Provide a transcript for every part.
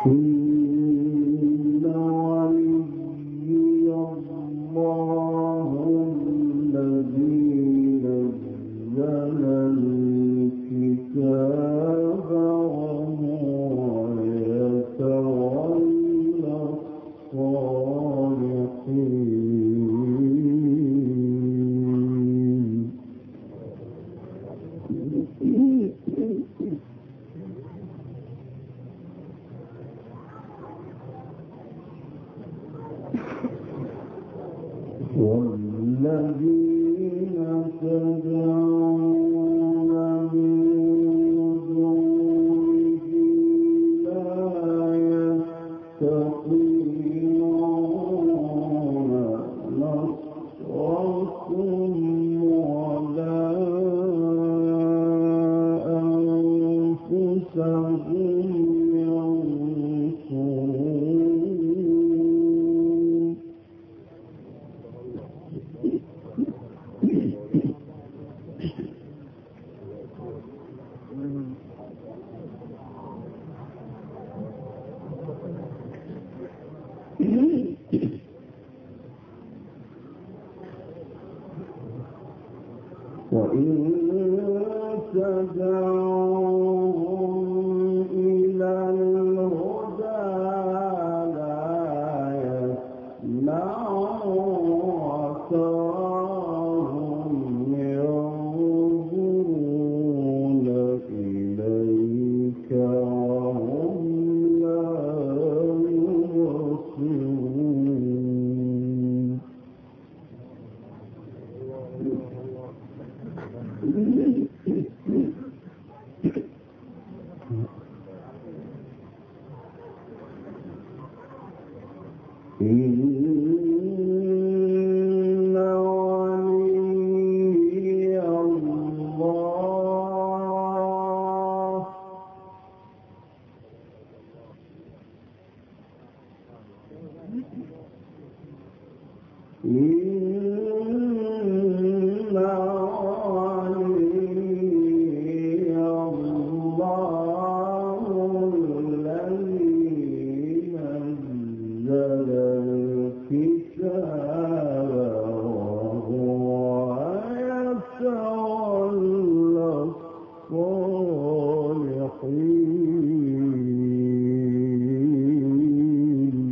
إن وليي الله الذي نزل الكتاب وهو يتولى الصالحين. والذين تدعون من دونه لا يستطيعون نصركم ولا أنفسهم ينصرون. وإن تدعوهم إلى الهدى لا يسمعوا وتراهم ينظرون إليك وهم لا يبصرون. إن وليي الله الكتاب وهو يتولى الصالحين.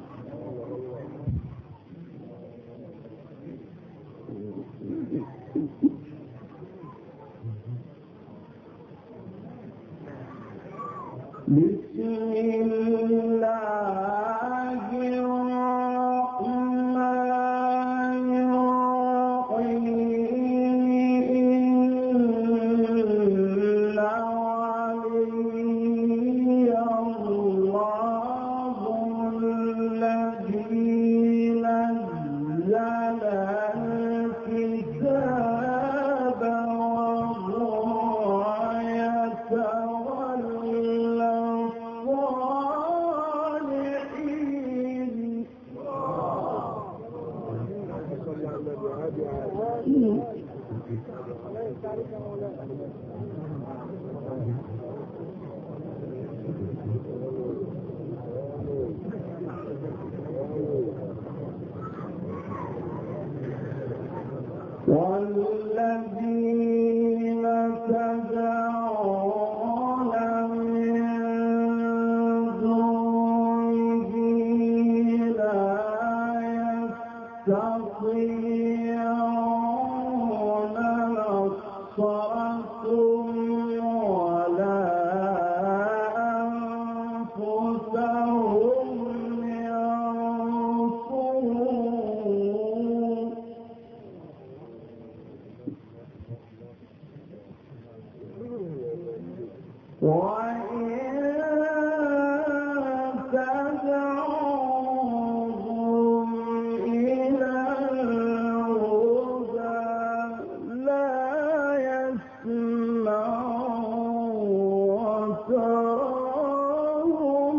بسم الله الرحمن الرحيم. إن وليي الله الذي نزل الكتاب وهو يتولى الصالحين. والذين تدعون من دونه لا يستطيعون نصركم ولا أنفسهم ينصرون. وإن تدعوهم إلى الهدى لا يسمعوا وتراهم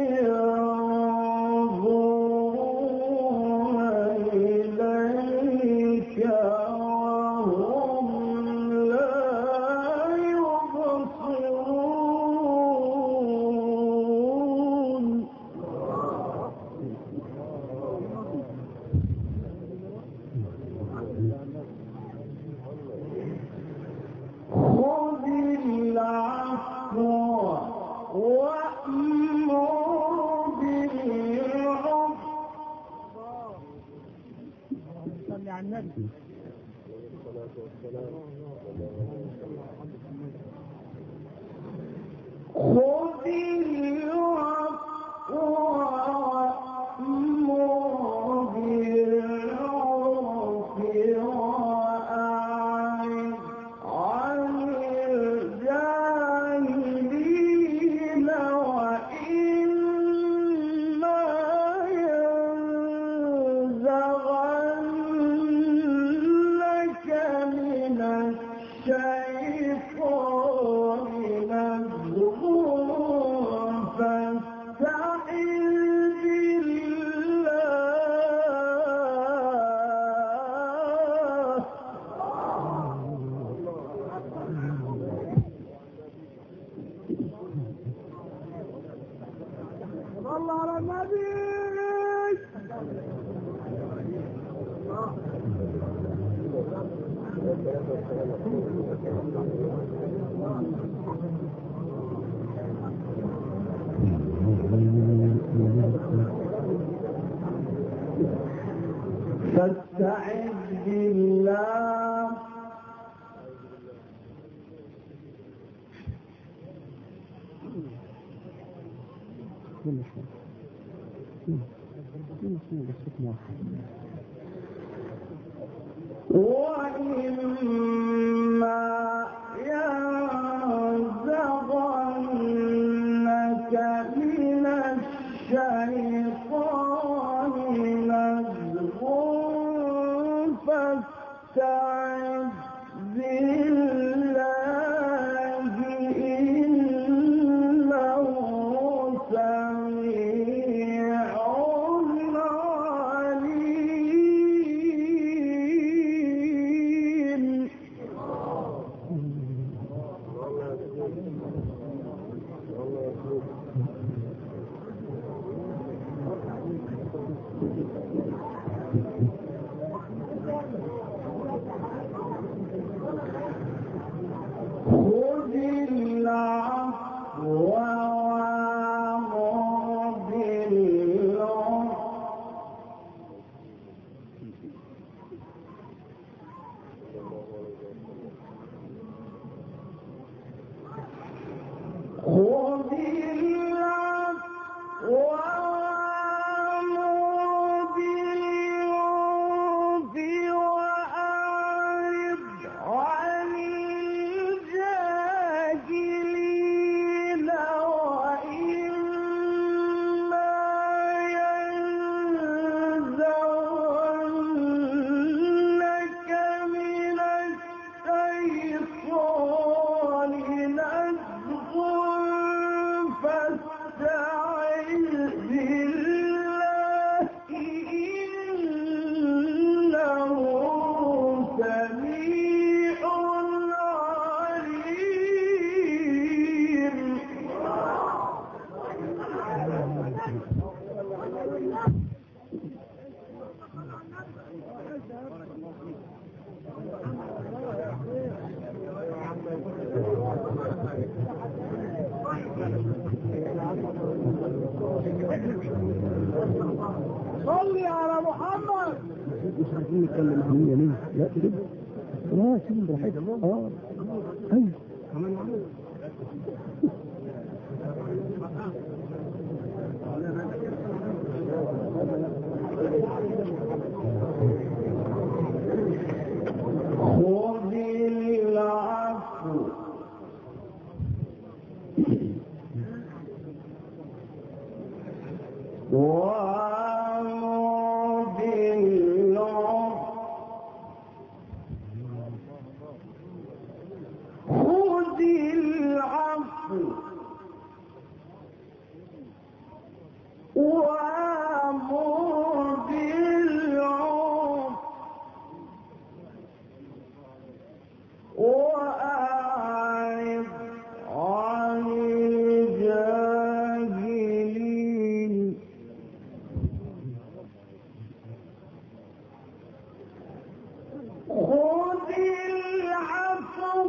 ينظرون إليك وهم لا يبصرون. صلي على النبي. خذ العفو وأمر بالعرف وأعرض عن الجاهلين وإما ينزغنك من الشيطان نزغ فاستعذ بالله. صلى على النبي. فاستعذ بالله. وإما ينزغنك من الشيطان نزغ فاستعذ بالله إنه سميع عليم. خذ العفو وأمر بالعرف خذ العفو وأمر بالعرف وأعرض عن الجاهلين وإما ينزغنك من الشيطان نزغ فاستعذ بالله إنه سميع عليم. صلي على محمد. مش عايزين نتكلم عن يمين. لا كده لا سيبهم براحتهم. ايوه كمان عمل خذ العفو وأمر بالعرف خذ العفو وأمر بالعرف وأعرض عن الجاهلين. خذ العفو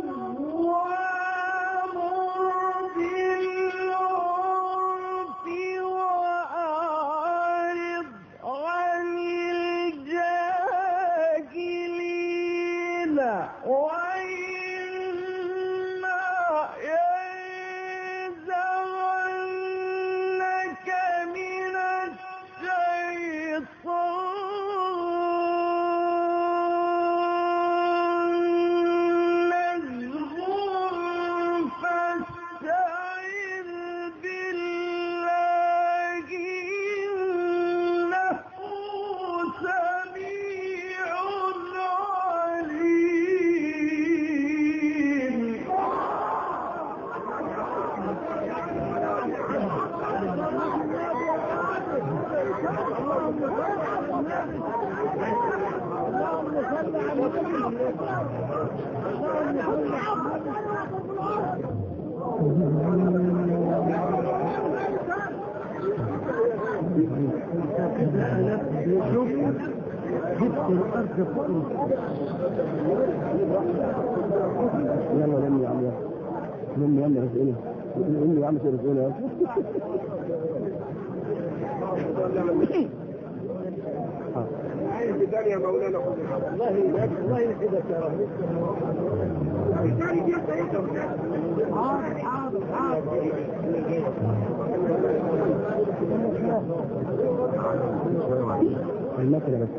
وأمر بالعرف وأعرض عن الجاهلين. وإما ينزغنك من الشيطان نزغ فاستعذ بالله إنه سميع عليم. يلا لم يا عم لم يا عم اسئله لم يا عم اسئله عايز بداية يا مولانا والله يسعدك يا رب. المثل بس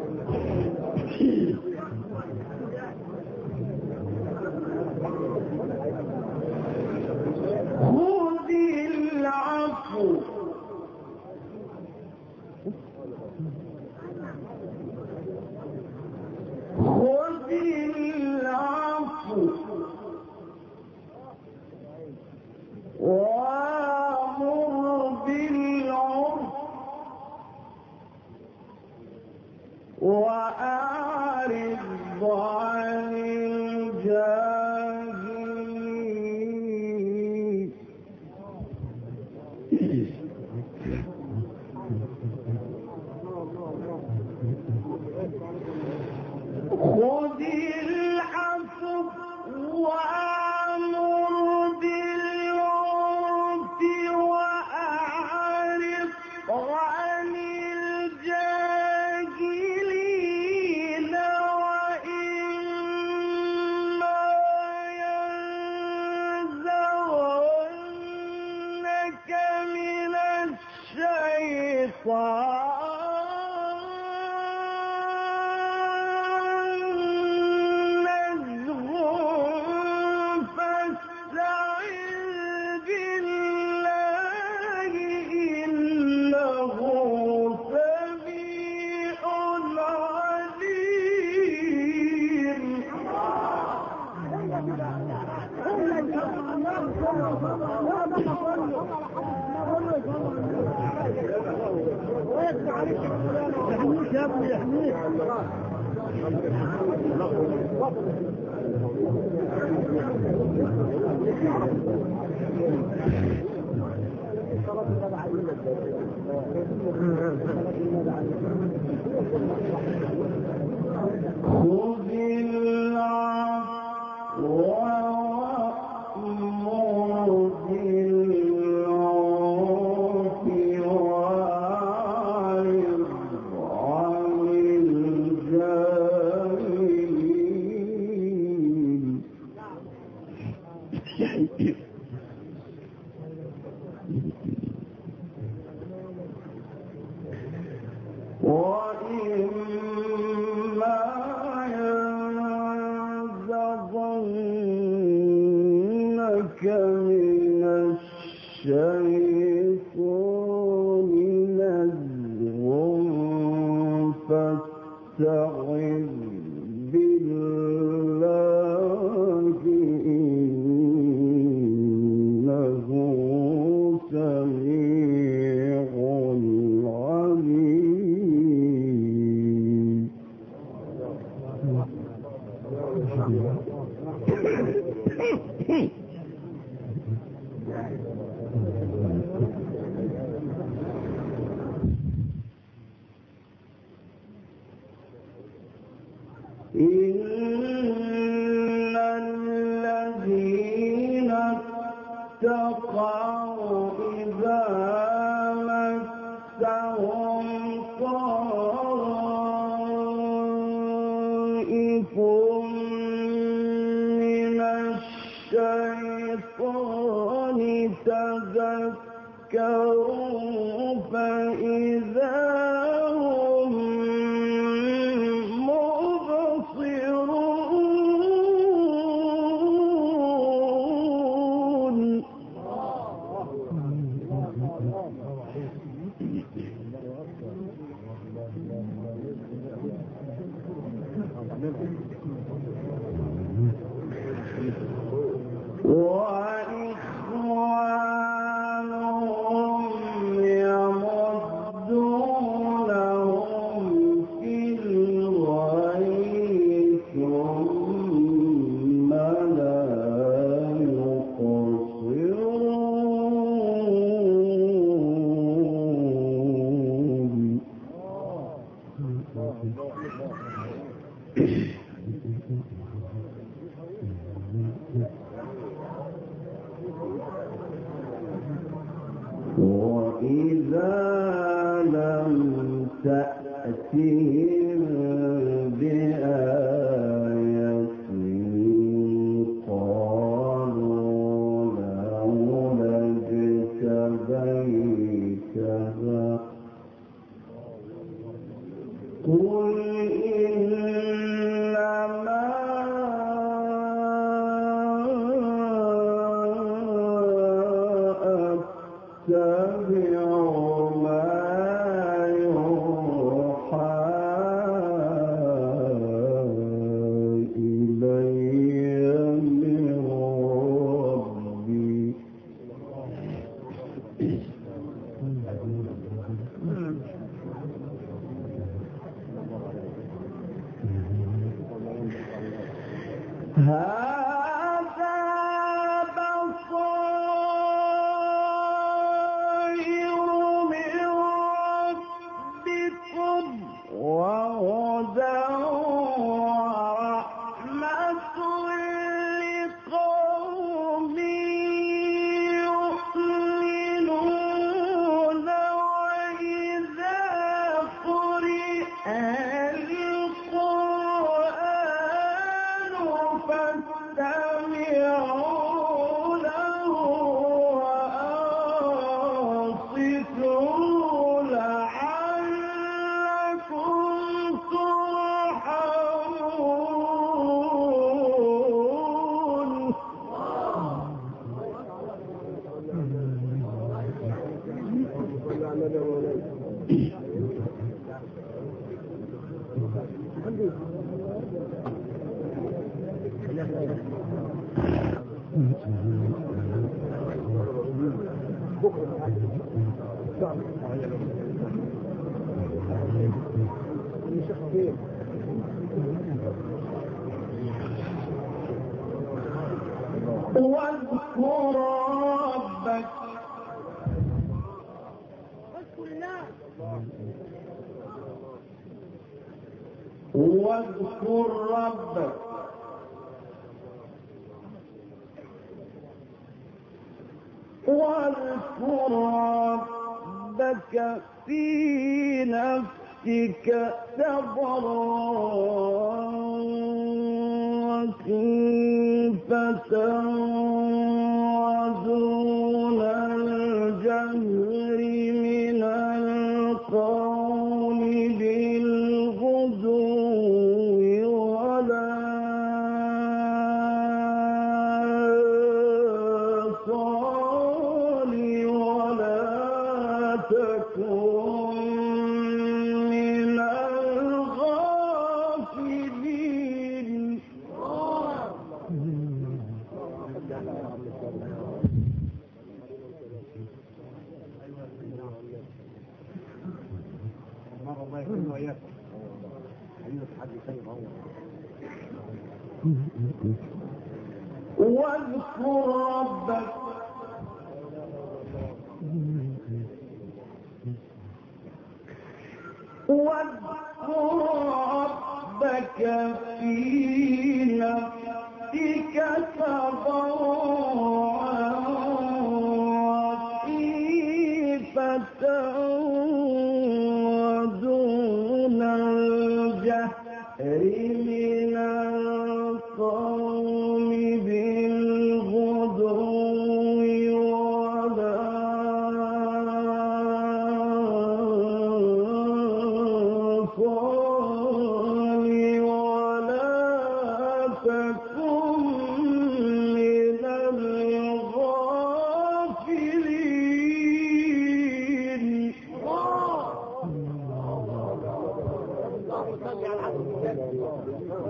خذ العفو خذ العفو وأمر بالعرف وأعرض عن الجاهلين. خذ العفو وأمر بالعرف وأعرض عن الجاهلين وإما ينزغنك من الشيطان نزغ فاستعذ بالله إنه سميع عليم. يحميك يا ابني يحميك. خذ العفو وأمر بالعرف وأعرض عن الجاهلين. وإما ينزغنك من الشيطان نزغ فاستعذ بالله إنه سميع عليم. إن الذين اتقوا إذا مسهم طائف ذكروا فإذا هم مبصرون. وإخوانهم يمدونهم في الغي ثم لا يقصرون. وإذا لم تأتهم بآية قالوا لولا اجتبيتها قل إنما أتبع ما يوحى إلي من ربي. هذا بصائر من ربكم وهدى ورحمة لقوم يؤمنون. وإذا قرئ القرآن فاستمعوا له وأنصتوا لعلكم ترحمون. واذكر ربك واذكر ربك واذكر ربك في نفسك تضرعا وخيفة ودون الجهر من القول بالغدو ولا صال ولا تكن من الغافلين. واذكر ربك في نفسك تضرعا وخيفة ودون الجهر من القول بالغدو ولا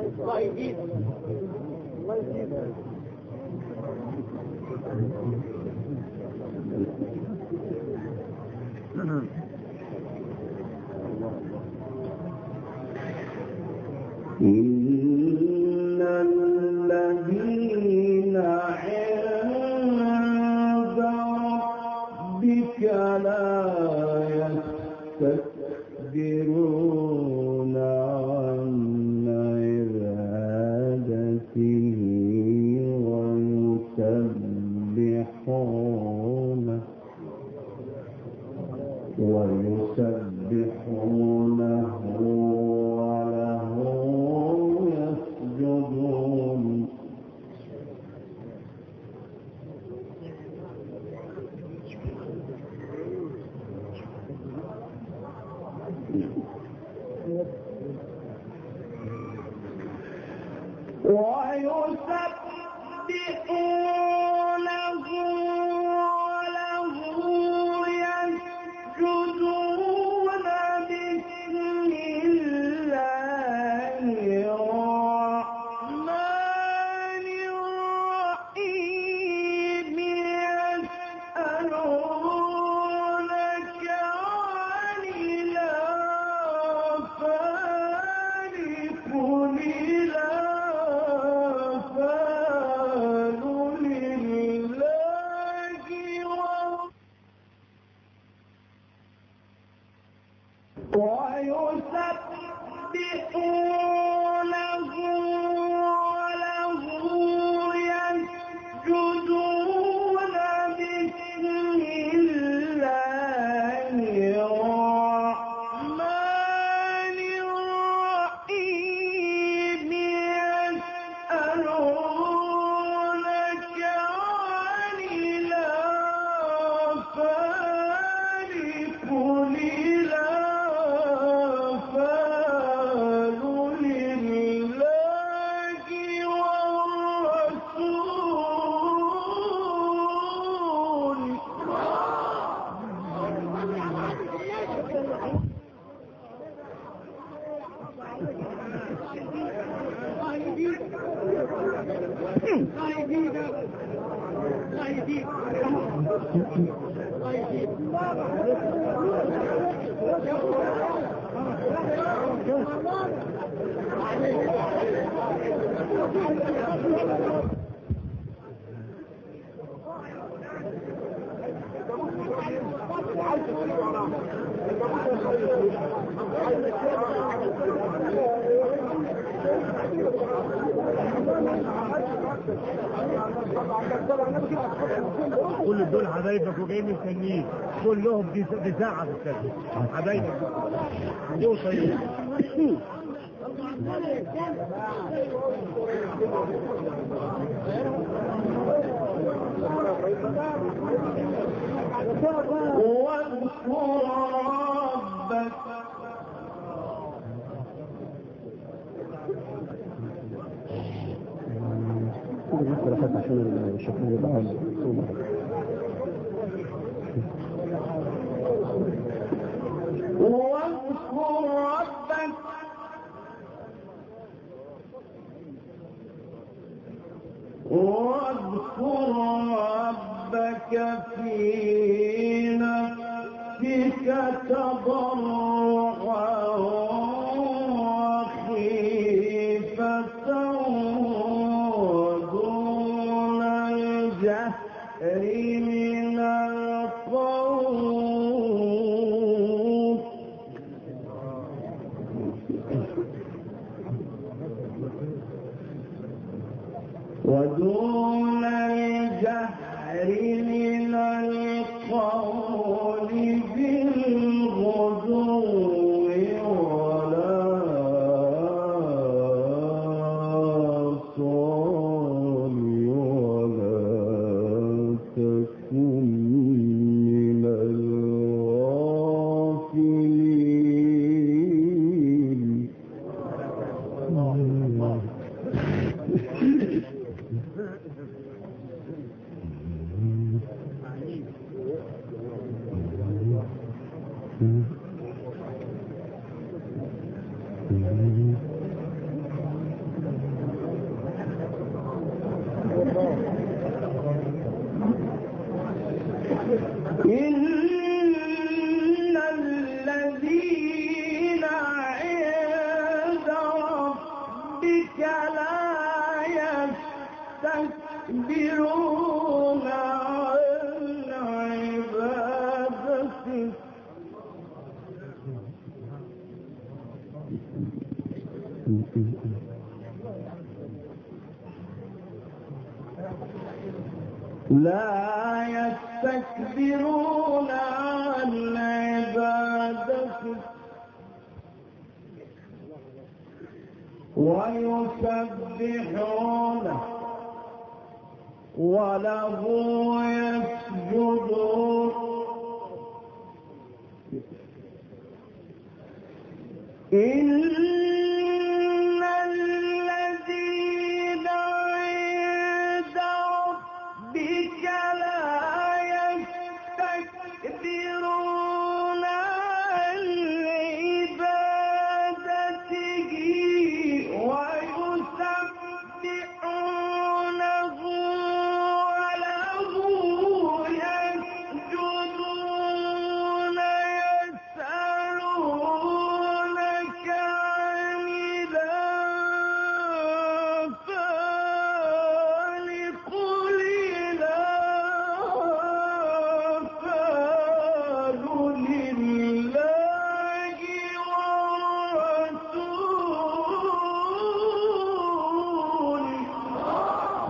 الله يزيد الله يزيد إن الذين عند ربك لا يستكبرون عن عبادته ويسبحونه وله يسجدون ويسبحونه وله يسجدون بسم الله الرحمن الرحيم يسألونك عن الأنفال قل الأنفال لله ويسبحونه وله يسجدون بسم الله الرحمن الرحيم يسألونك عن الأنفال قل الأنفال لله والرسول كل دول حبايبك وجايين مستنيين كلهم دي ساعة في السنة حبايبك دول طيب واذكر ربك عشان الشكل يبقى واذكر ربك في نفسك تضرعا وخيفة ودون الجهر من القول ودون الجهر من القول بالغدو ولا صال ولا تكن من الغافلين لا يستكبرون عن عبادته لا يستكبرون عن عبادته ويسبحونه وله يسجدون إن الذين عند ربك لا يستكبرون عن عبادته ويسبحونه وله يسجدون يسألونك عن الأنفال قل الأنفال لله والرسول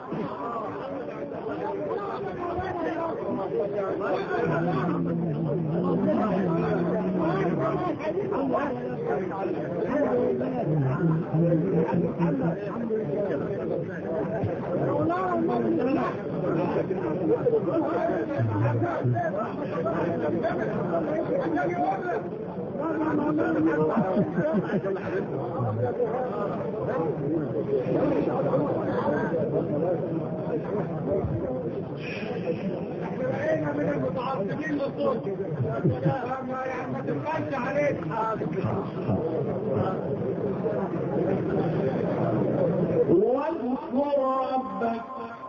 احنا من المتعصبين للصوت ما تبقاش عليك واذكر ربك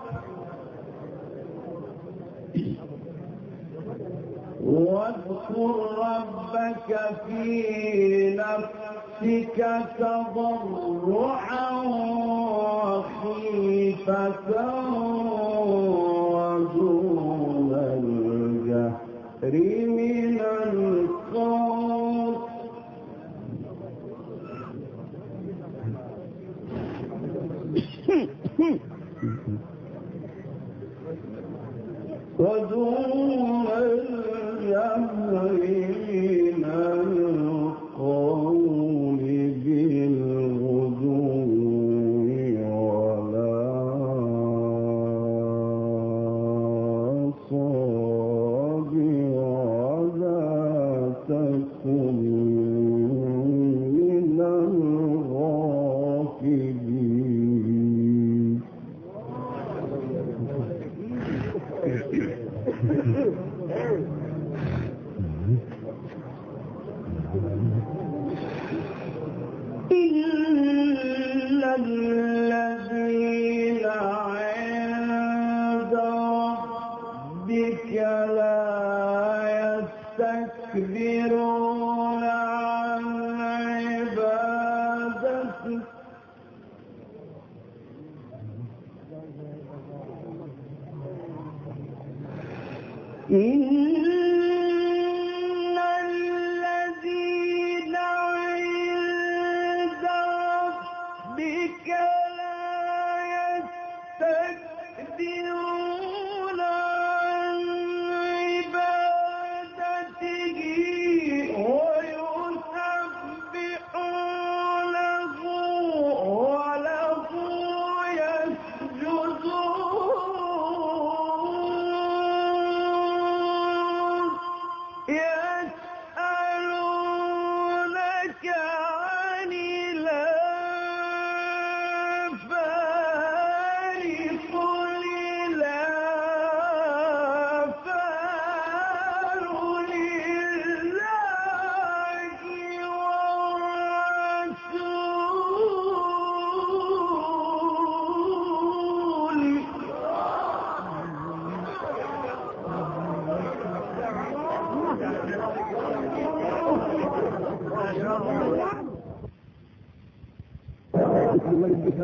في نفسك تضرعا وخيفة ودون الجهر من القول ودون الجهر من القول بالغدو ولا صاب ولا تكن من الغافلين إلا الذين عند ربك لا يستكبرون عن عبادته إن الذين عند ربك لا يستكبرون عن عبادته ويسبحونه وله يسجدون يسألونك عن الأنفال قل الأنفال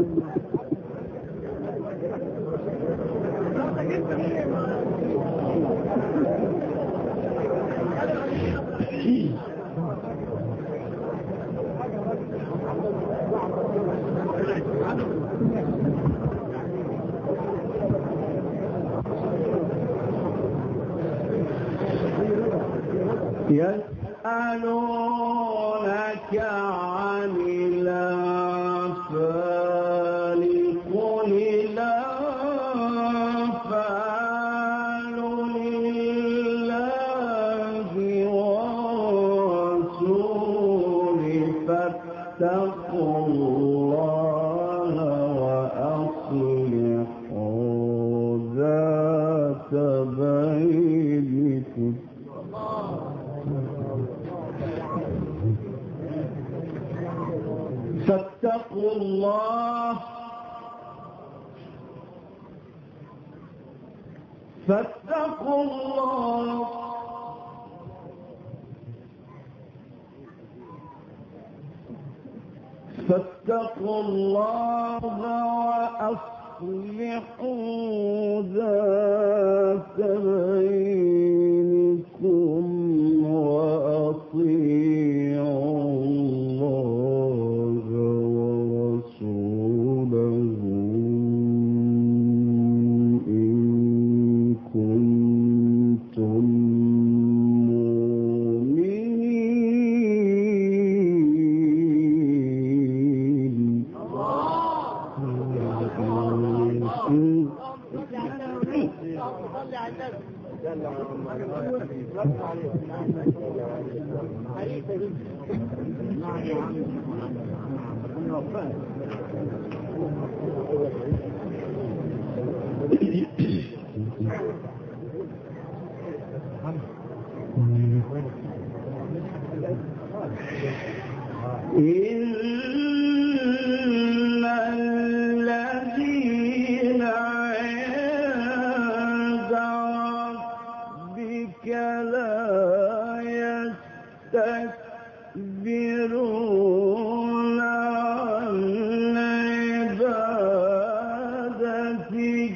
يسألونك عن الأنفال قل الأنفال لله ورسوله فاتقوا الله وأصلحوا ذات بينكم. فاتقوا الله فاتقوا الله فاتقوا الله وأصلحوا ذات بينكم وأطيعوا الله ورسوله إن كنتم مؤمنين. إن الذين عند ربك لا يستكبرون عن عبادته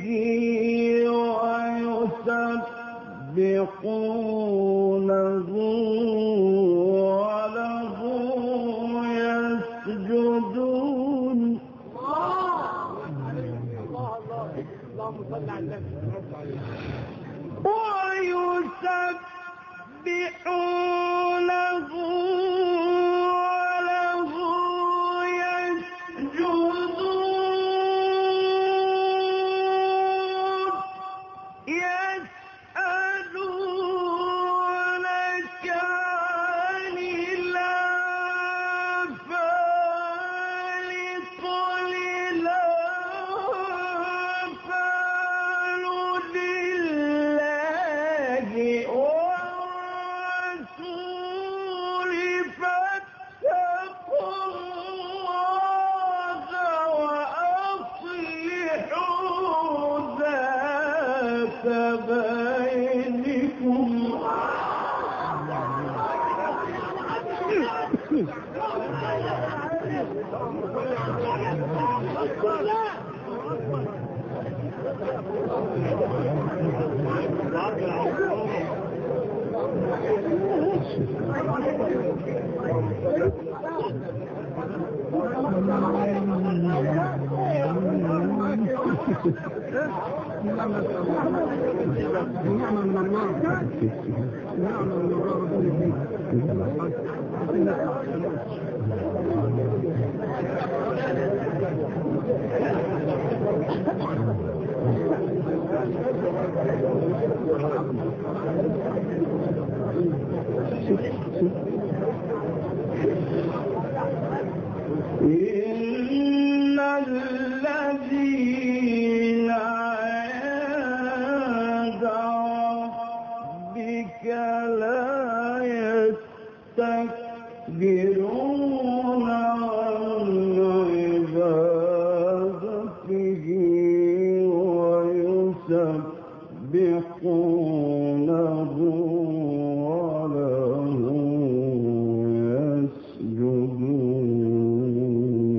ويسبحونه وله يسجدون. اللهم صل على النبي. ويسبحونه وله يسجدون. يسألونك عن الأنفال قل الأنفال لله والرسول فاتقوا الله وأصلحوا ذات بينكم. إن الذين عند ربك لا يستكبرون عن عبادته ويسبحونه وله يسجدون.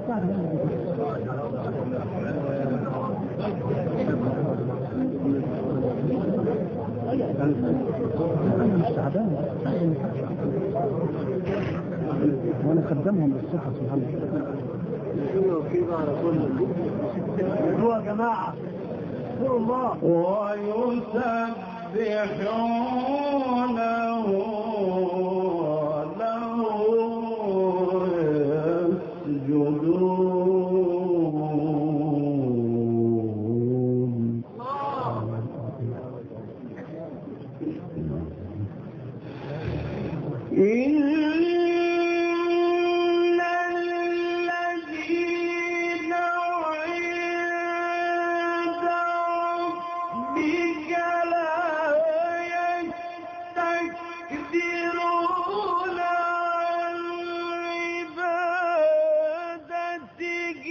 مش تعبان وانا خدمهم بالصحة سبحان الله. يا جماعة اذكروا الله ويسبحونه له يسجدون. إن الذين عند ربك لا يستكبرون عن عبادته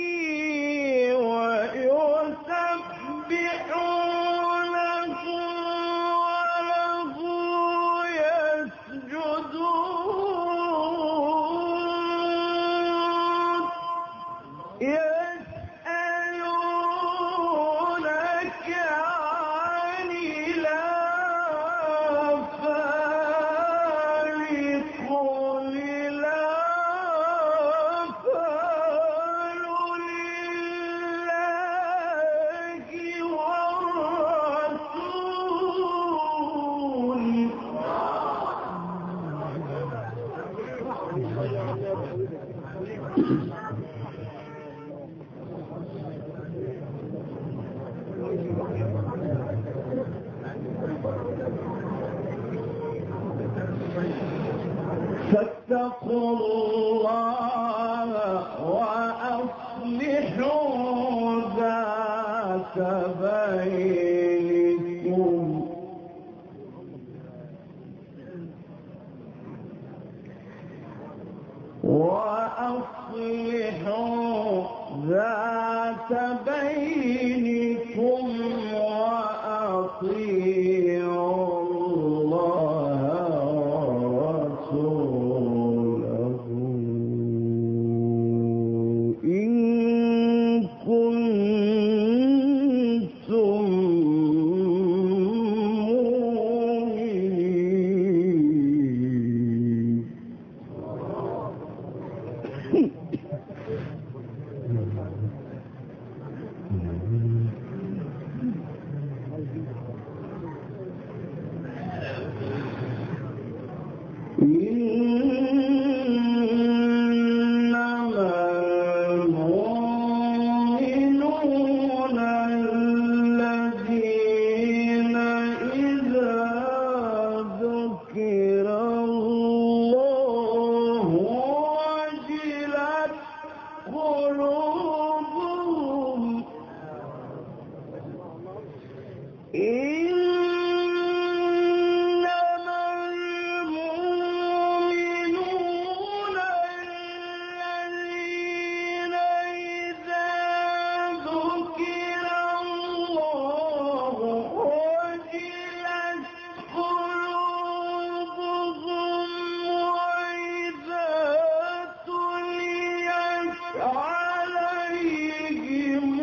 ويسبحونه وله يسجدون. يسألونك عن الأنفال قل الأنفال لله والرسول. فاتقوا الله وأصلحوا ذات بينكم وأطيعوا الله ورسوله إن كنتم مؤمنين. إنما المؤمنون الذين إذا ذكر الله وجلت قلوبهم. إنما المؤمنون الذين إذا ذكر الله وجلت قلوبهم وإذا تليت عليهم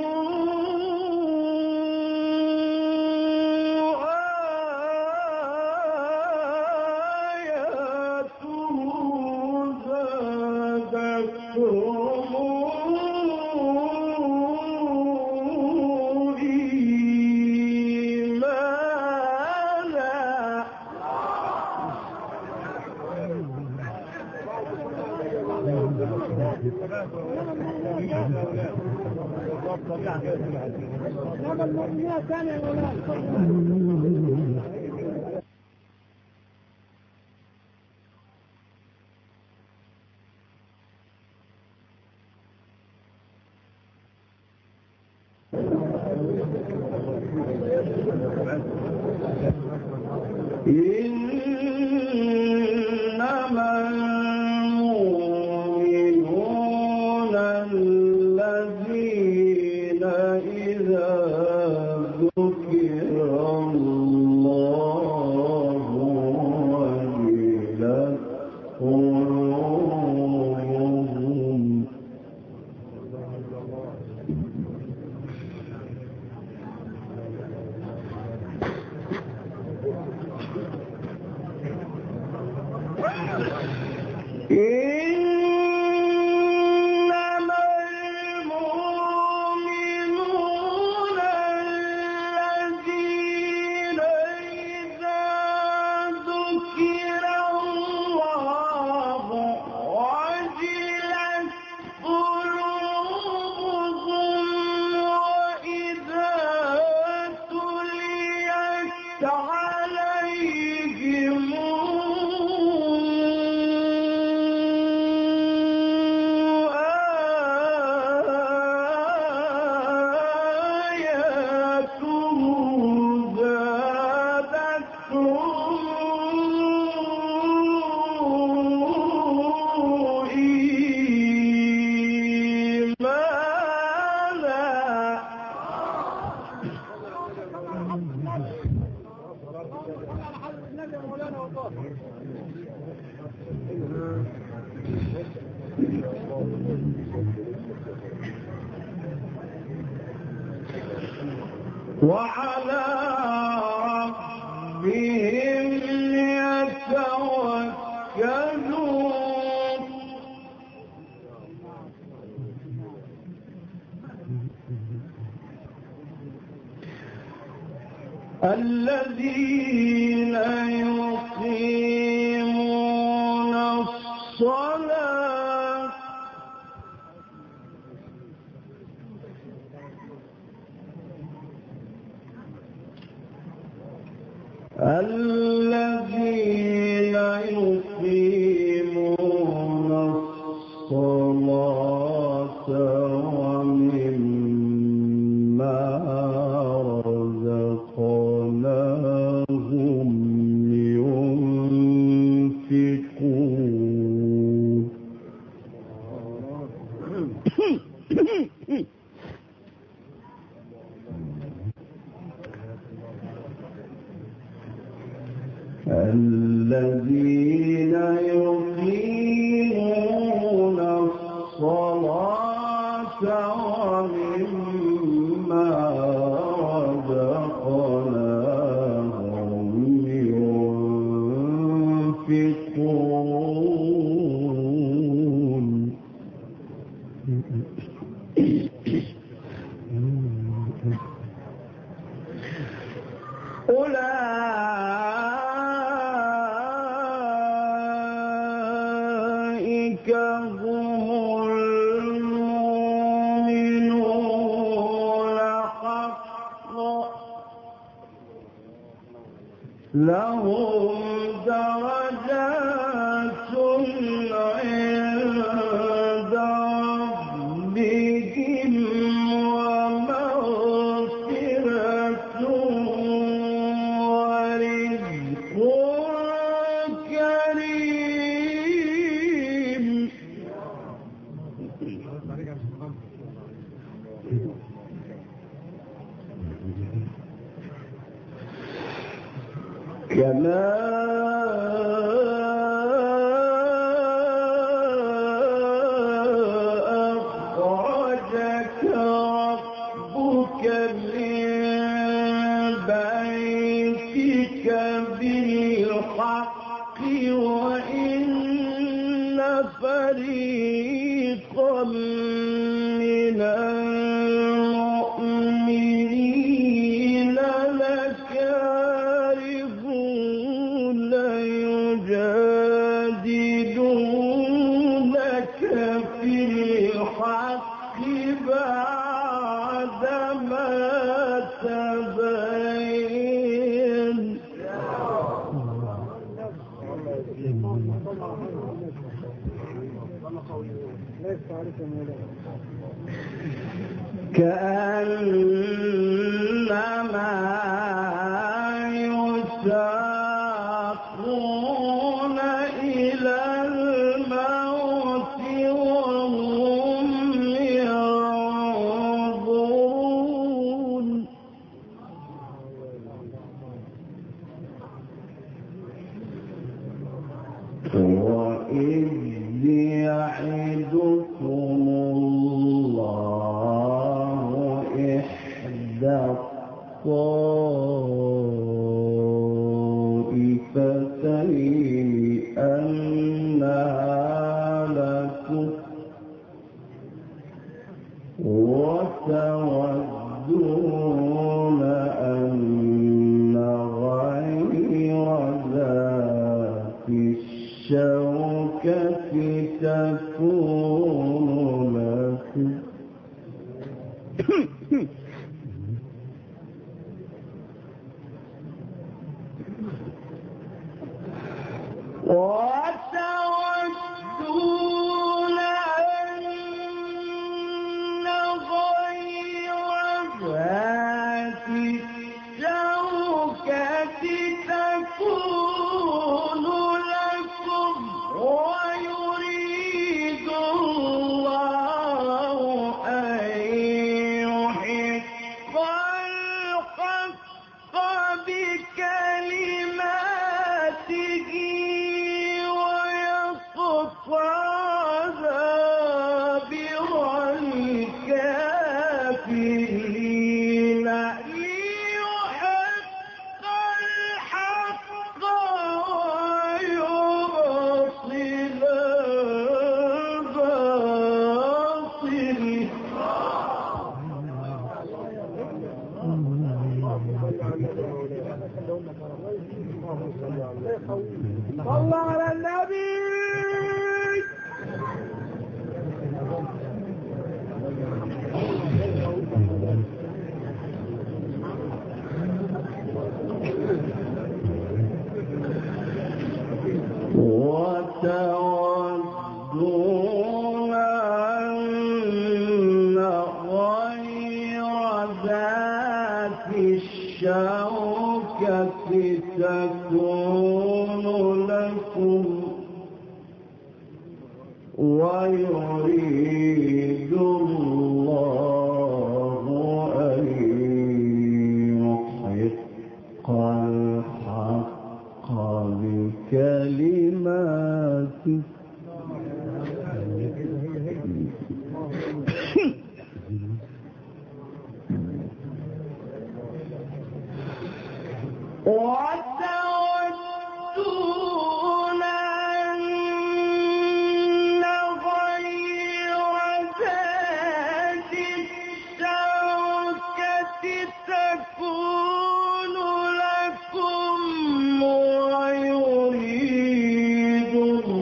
إنما المؤمنون الذين إذا ذكر الله وجلت قلوبهم وعلى ربهم يتوكلون الذين يقيمون الصلاة الذين يقيمون الصلاة ومما رزقناهم ينفقون الذين يقيمون الصلاة ومما رزقناهم ينفقون أولئك هم المؤمنون حقا لهم درجات عند ربهم ومغفرة ورزق كريم كما أخرجك ربك من بيتك بالحق وإن فريقا من المؤمنين لكارهون يجادلونك في الحق بعدما تبين كأنما يساقون إلى الموت وهم ينظرون وإذ يعدكم الله وتودون أن غير ذات الشوكة تكون لكم وتودون أن غير ذات الشوكة تكون لكم ويريد الله أن يحق الحق بكلماته ويقطع دابر الكافرين ليحق الحق ويبطل الباطل. صلى على النبي. وتودون أن غير ذات الشوكة تكون لكم ويريد الله أن يحق الحق بكلماته وتودون أن غير ذات الشوكة تكون لكم ويريد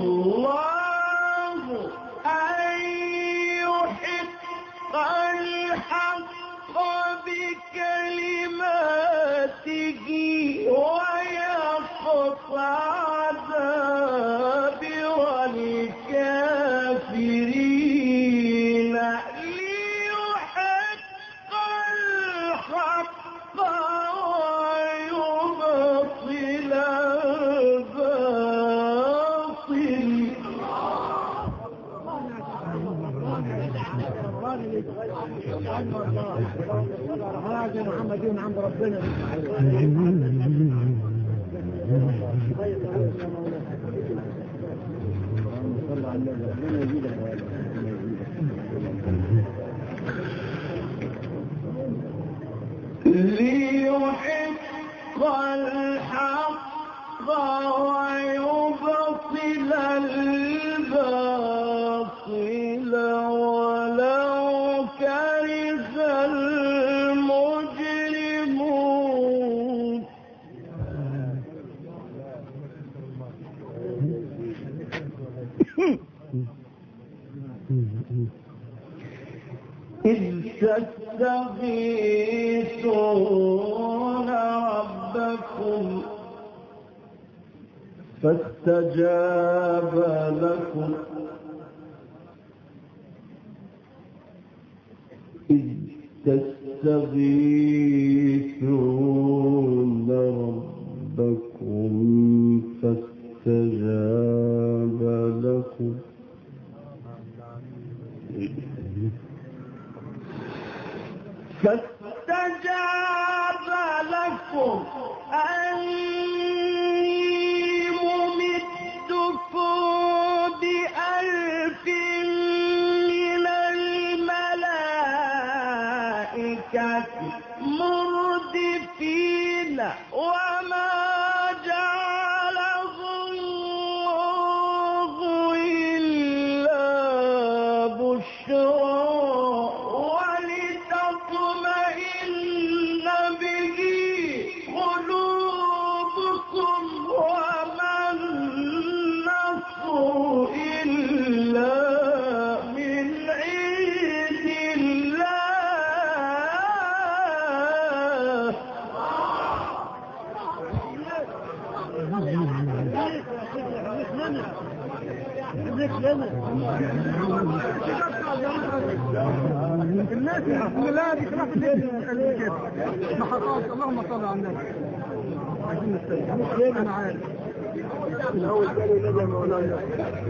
الله أن يحق الحق بكلماته ويقطع دابر الكافرين ليحق الحق ويبطل هذا محمدين عند ربنا. ليحق الحق ويبطل الباطل ولو كره المجرمون. إذ تستغيثون ربكم فاستجاب لكم إذ تستغيثون ربكم فاستجاب لكم أني ممدكم بألف من الملائكة مردفين وما جعله الله إلا بشرى لا دي خلاف كده ما حصلش. اللهم صل على النبي. عايزين نستنى. انا عارف الاول ثاني نجا مولانا.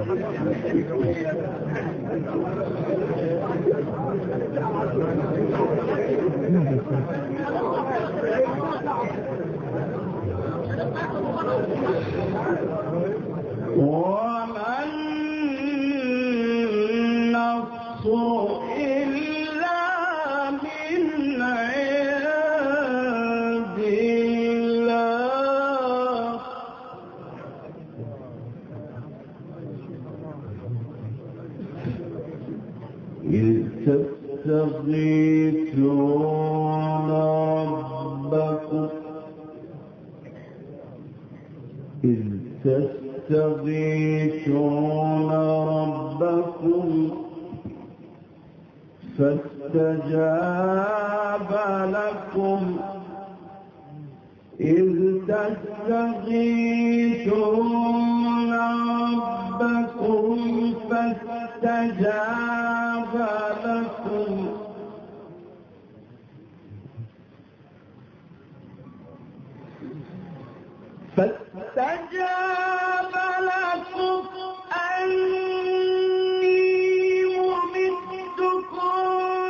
وما النصر إلا من عند الله إذ تستغيثون ربكم تستغيثون ربكم فاستجاب لكم إذ تستغيثون ربكم فاستجاب لكم فاستجاب لكم أني ممدكم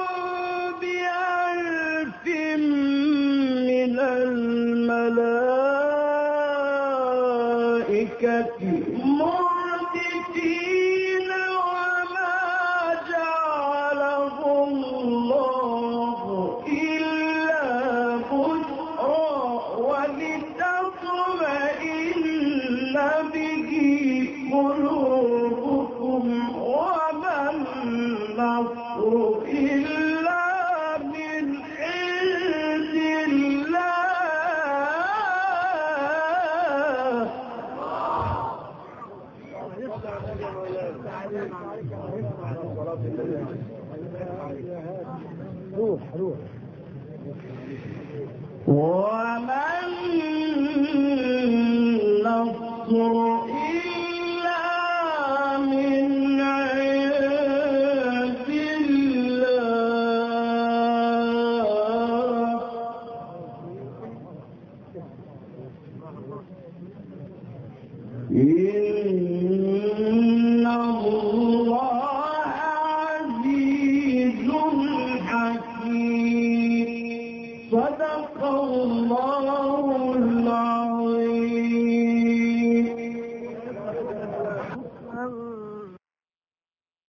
بألف من الملائكة مردفين وما جعله الله إلا بشرى ولتطمئن به قلوبكم وما النصر إلا من عند الله روح وما النصر